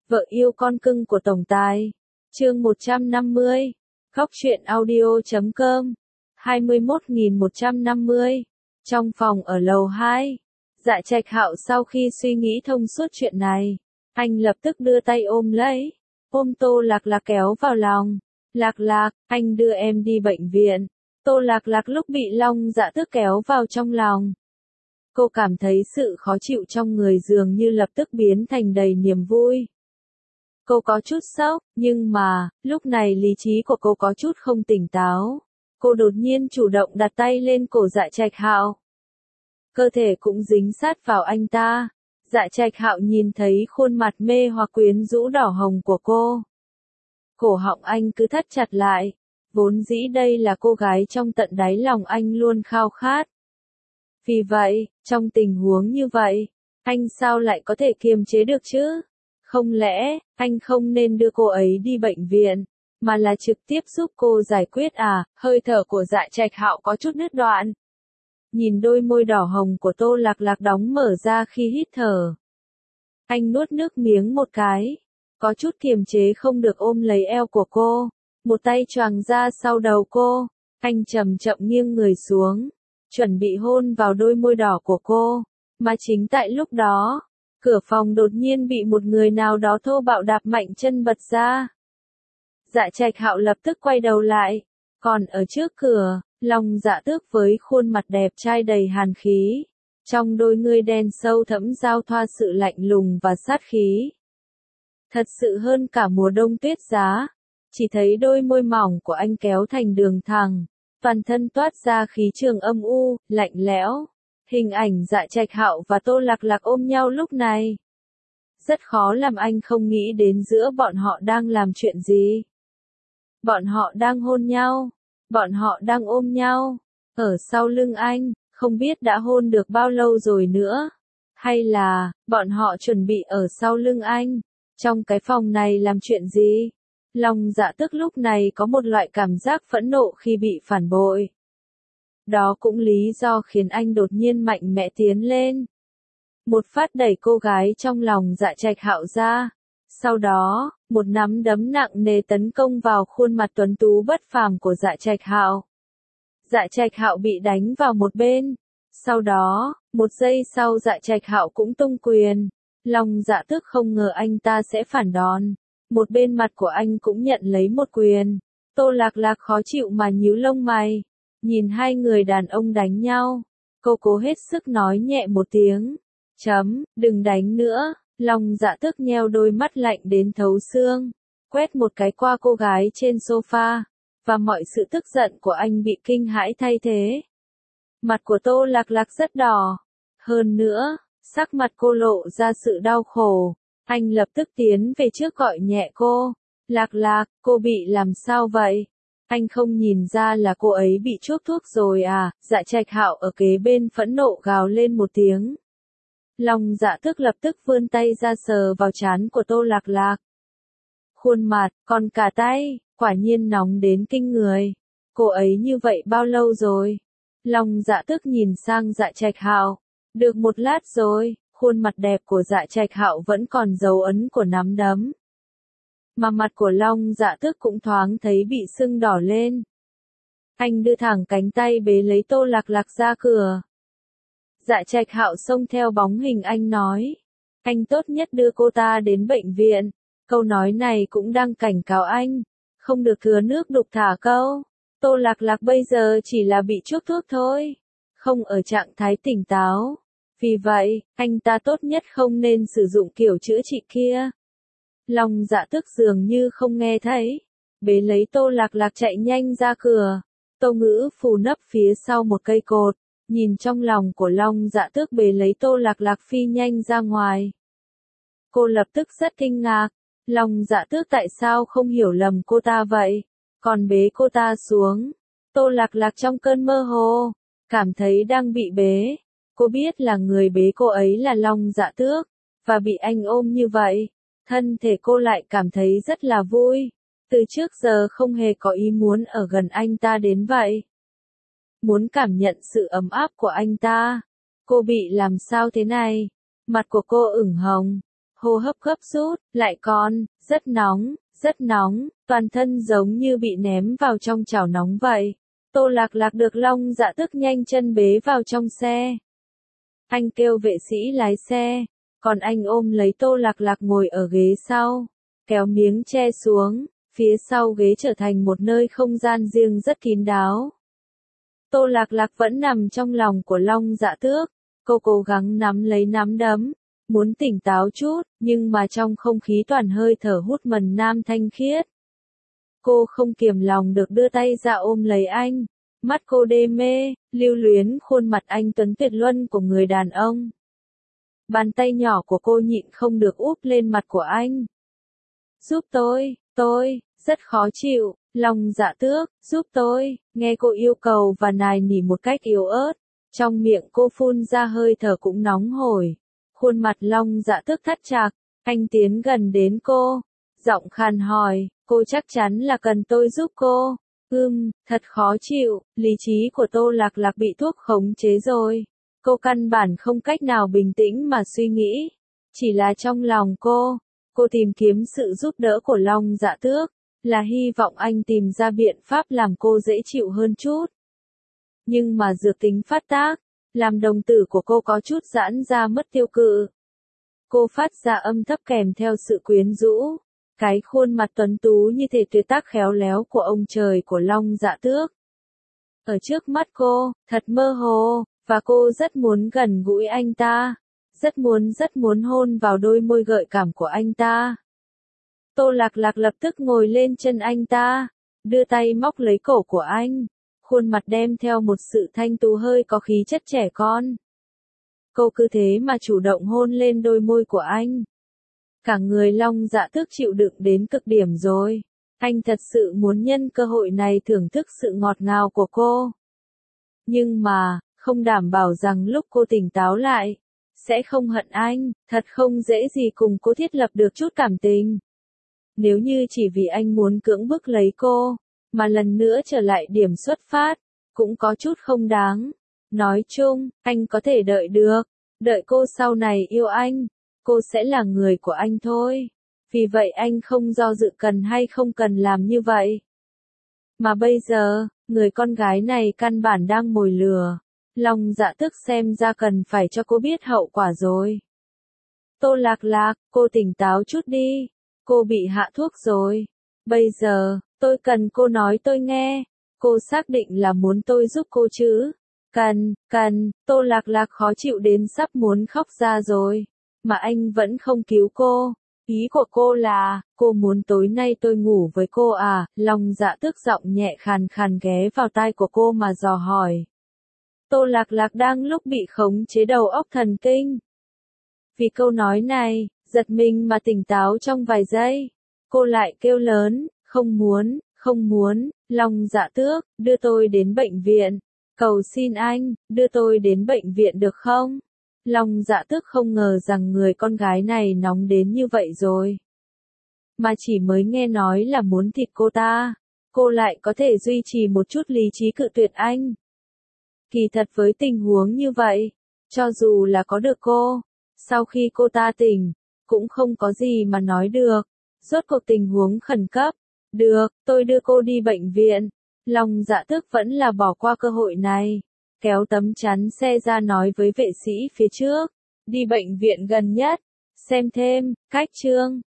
Vợ yêu con cưng của tổng tài. Chương 150. Góc truyện audio.com. 21.150. Trong phòng ở lầu 2. Dạ Trạch Hạo sau khi suy nghĩ thông suốt chuyện này, anh lập tức đưa tay ôm lấy, ôm Tô Lạc Lạc kéo vào lòng. Lạc Lạc, anh đưa em đi bệnh viện. Tô Lạc Lạc lúc bị Long Dạ Tước kéo vào trong lòng, cô cảm thấy sự khó chịu trong người dường như lập tức biến thành đầy niềm vui. Cô có chút sốc, nhưng mà, lúc này lý trí của cô có chút không tỉnh táo. Cô đột nhiên chủ động đặt tay lên cổ Dạ Trạch Hạo. Cơ thể cũng dính sát vào anh ta. Dạ Trạch Hạo nhìn thấy khuôn mặt mê hoặc quyến rũ đỏ hồng của cô. Cổ họng anh cứ thắt chặt lại. Vốn dĩ đây là cô gái trong tận đáy lòng anh luôn khao khát. Vì vậy, trong tình huống như vậy, anh sao lại có thể kiềm chế được chứ? Không lẽ, anh không nên đưa cô ấy đi bệnh viện, mà là trực tiếp giúp cô giải quyết à? Hơi thở của Dạ Trạch Hạo có chút đứt đoạn. Nhìn đôi môi đỏ hồng của Tô Lạc Lạc đóng mở ra khi hít thở. Anh nuốt nước miếng một cái, có chút kiềm chế không được ôm lấy eo của cô, một tay choàng ra sau đầu cô, anh chậm chậm nghiêng người xuống, chuẩn bị hôn vào đôi môi đỏ của cô, mà chính tại lúc đó, cửa phòng đột nhiên bị một người nào đó thô bạo đạp mạnh chân bật ra. Dạ Trạch Hạo lập tức quay đầu lại, còn ở trước cửa, Long Dạ Tước với khuôn mặt đẹp trai đầy hàn khí, trong đôi ngươi đen sâu thẫm giao thoa sự lạnh lùng và sát khí. Thật sự hơn cả mùa đông tuyết giá, chỉ thấy đôi môi mỏng của anh kéo thành đường thẳng, toàn thân toát ra khí trường âm u, lạnh lẽo. Hình ảnh Dạ Trạch Hạo và Tô Lạc Lạc ôm nhau lúc này, rất khó làm anh không nghĩ đến giữa bọn họ đang làm chuyện gì. Bọn họ đang hôn nhau, bọn họ đang ôm nhau, ở sau lưng anh, không biết đã hôn được bao lâu rồi nữa. Hay là, bọn họ chuẩn bị ở sau lưng anh, trong cái phòng này làm chuyện gì? Long Dạ Tước lúc này có một loại cảm giác phẫn nộ khi bị phản bội. Đó cũng lý do khiến anh đột nhiên mạnh mẽ tiến lên. Một phát đẩy cô gái trong lòng Dạ Trạch Hạo ra. Sau đó, một nắm đấm nặng nề tấn công vào khuôn mặt tuấn tú bất phàm của Dạ Trạch Hạo. Dạ Trạch Hạo bị đánh vào một bên. Sau đó, một giây sau Dạ Trạch Hạo cũng tung quyền. Long Dạ Tước không ngờ anh ta sẽ phản đòn. Một bên mặt của anh cũng nhận lấy một quyền. Tô Lạc Lạc khó chịu mà nhíu lông mày. Nhìn hai người đàn ông đánh nhau, cô cố hết sức nói nhẹ một tiếng. Đừng đánh nữa. Long Dạ Tước nheo đôi mắt lạnh đến thấu xương, quét một cái qua cô gái trên sofa, và mọi sự tức giận của anh bị kinh hãi thay thế. Mặt của Tô Lạc Lạc rất đỏ. Hơn nữa, sắc mặt cô lộ ra sự đau khổ. Anh lập tức tiến về trước gọi nhẹ cô. Lạc Lạc, cô bị làm sao vậy? Anh không nhìn ra là cô ấy bị chuốc thuốc rồi à? Dạ Trạch Hạo ở kế bên phẫn nộ gào lên một tiếng. Long Dạ Tước lập tức vươn tay ra sờ vào trán của Tô Lạc Lạc. Khuôn mặt, còn cả tay, quả nhiên nóng đến kinh người. Cô ấy như vậy bao lâu rồi? Long Dạ Tước nhìn sang Dạ Trạch Hạo. Được một lát rồi, khuôn mặt đẹp của Dạ Trạch Hạo vẫn còn dấu ấn của nắm đấm. Mà mặt của Long Dạ Tước cũng thoáng thấy bị sưng đỏ lên. Anh đưa thẳng cánh tay bế lấy Tô Lạc Lạc ra cửa. Dạ Trạch Hạo xông theo bóng hình anh nói. Anh tốt nhất đưa cô ta đến bệnh viện. Câu nói này cũng đang cảnh cáo anh. Không được thừa nước đục thả câu. Tô Lạc Lạc bây giờ chỉ là bị chuốc thuốc thôi. Không ở trạng thái tỉnh táo. Vì vậy, anh ta tốt nhất không nên sử dụng kiểu chữa trị kia. Long Dạ Tước dường như không nghe thấy. Bế lấy Tô Lạc Lạc chạy nhanh ra cửa. Tô Ngữ phù nấp phía sau một cây cột. Nhìn trong lòng của Long Dạ Tước bế lấy Tô Lạc Lạc phi nhanh ra ngoài. Cô lập tức rất kinh ngạc. Long Dạ Tước tại sao không hiểu lầm cô ta vậy? Còn bế cô ta xuống. Tô Lạc Lạc trong cơn mơ hồ, cảm thấy đang bị bế. Cô biết là người bế cô ấy là Long Dạ Tước, và bị anh ôm như vậy. Thân thể cô lại cảm thấy rất là vui. Từ trước giờ không hề có ý muốn ở gần anh ta đến vậy. Muốn cảm nhận sự ấm áp của anh ta. Cô bị làm sao thế này? Mặt của cô ửng hồng. hô hấp gấp rút, lại còn, rất nóng, toàn thân giống như bị ném vào trong chảo nóng vậy. Tô Lạc Lạc được Long Dạ Tước nhanh chân bế vào trong xe. Anh kêu vệ sĩ lái xe, còn anh ôm lấy Tô Lạc Lạc ngồi ở ghế sau, kéo miếng che xuống, phía sau ghế trở thành một nơi không gian riêng rất kín đáo. Tô Lạc Lạc vẫn nằm trong lòng của Long Dạ Tước, cô cố gắng nắm lấy nắm đấm, muốn tỉnh táo chút, nhưng mà trong không khí toàn hơi thở hút mần nam thanh khiết. Cô không kiềm lòng được đưa tay ra ôm lấy anh, mắt cô đê mê, lưu luyến khuôn mặt anh tuấn tuyệt luân của người đàn ông. Bàn tay nhỏ của cô nhịn không được úp lên mặt của anh. Giúp tôi, rất khó chịu, Long Dạ Tước, giúp tôi, nghe cô yêu cầu và nài nỉ một cách yếu ớt. Trong miệng cô phun ra hơi thở cũng nóng hổi. Khuôn mặt Long Dạ Tước thắt chặt, anh tiến gần đến cô, giọng khàn hỏi, cô chắc chắn là cần tôi giúp cô. Thật khó chịu, lý trí của Tô Lạc Lạc bị thuốc khống chế rồi. Cô căn bản không cách nào bình tĩnh mà suy nghĩ. Chỉ là trong lòng cô tìm kiếm sự giúp đỡ của Long Dạ Tước, là hy vọng anh tìm ra biện pháp làm cô dễ chịu hơn chút. Nhưng mà dược tính phát tác, làm đồng tử của cô có chút giãn ra mất tiêu cự. Cô phát ra âm thấp kèm theo sự quyến rũ. Cái khuôn mặt tuấn tú như thể tuyệt tác khéo léo của ông trời của Long Dạ Tước. Ở trước mắt cô, thật mơ hồ, và cô rất muốn gần gũi anh ta. Rất muốn hôn vào đôi môi gợi cảm của anh ta. Tô Lạc Lạc lập tức ngồi lên chân anh ta, đưa tay móc lấy cổ của anh. Khuôn mặt đem theo một sự thanh tú hơi có khí chất trẻ con. Cô cứ thế mà chủ động hôn lên đôi môi của anh. Cả người Long Dạ Tước chịu đựng đến cực điểm rồi. Anh thật sự muốn nhân cơ hội này thưởng thức sự ngọt ngào của cô. Nhưng mà, không đảm bảo rằng lúc cô tỉnh táo lại, sẽ không hận anh, thật không dễ gì cùng cô thiết lập được chút cảm tình. Nếu như chỉ vì anh muốn cưỡng bức lấy cô, mà lần nữa trở lại điểm xuất phát, cũng có chút không đáng. Nói chung, anh có thể đợi được, đợi cô sau này yêu anh, cô sẽ là người của anh thôi. Vì vậy anh không do dự cần hay không cần làm như vậy. Mà bây giờ, người con gái này căn bản đang mồi lừa. Long Dạ Tước xem ra cần phải cho cô biết hậu quả rồi. Tô Lạc Lạc, cô tỉnh táo chút đi. Cô bị hạ thuốc rồi. Bây giờ, tôi cần cô nói tôi nghe. Cô xác định là muốn tôi giúp cô chứ? Cần, Tô Lạc Lạc khó chịu đến sắp muốn khóc ra rồi. Mà anh vẫn không cứu cô. Ý của cô là, cô muốn tối nay tôi ngủ với cô à? Long Dạ Tước giọng nhẹ khàn khàn ghé vào tai của cô mà dò hỏi. Tô Lạc Lạc đang lúc bị khống chế đầu óc thần kinh. Vì câu nói này, giật mình mà tỉnh táo trong vài giây. Cô lại kêu lớn, không muốn, Long Dạ Tước, đưa tôi đến bệnh viện. Cầu xin anh, đưa tôi đến bệnh viện được không? Long Dạ Tước không ngờ rằng người con gái này nóng đến như vậy rồi. Mà chỉ mới nghe nói là muốn thịt cô ta, cô lại có thể duy trì một chút lý trí cự tuyệt anh. Kỳ thật với tình huống như vậy, cho dù là có được cô, sau khi cô ta tỉnh, cũng không có gì mà nói được. Rốt cuộc tình huống khẩn cấp. Được, tôi đưa cô đi bệnh viện. Long Dạ Tước vẫn là bỏ qua cơ hội này. Kéo tấm chắn xe ra nói với vệ sĩ phía trước. Đi bệnh viện gần nhất. Xem thêm, cách chương.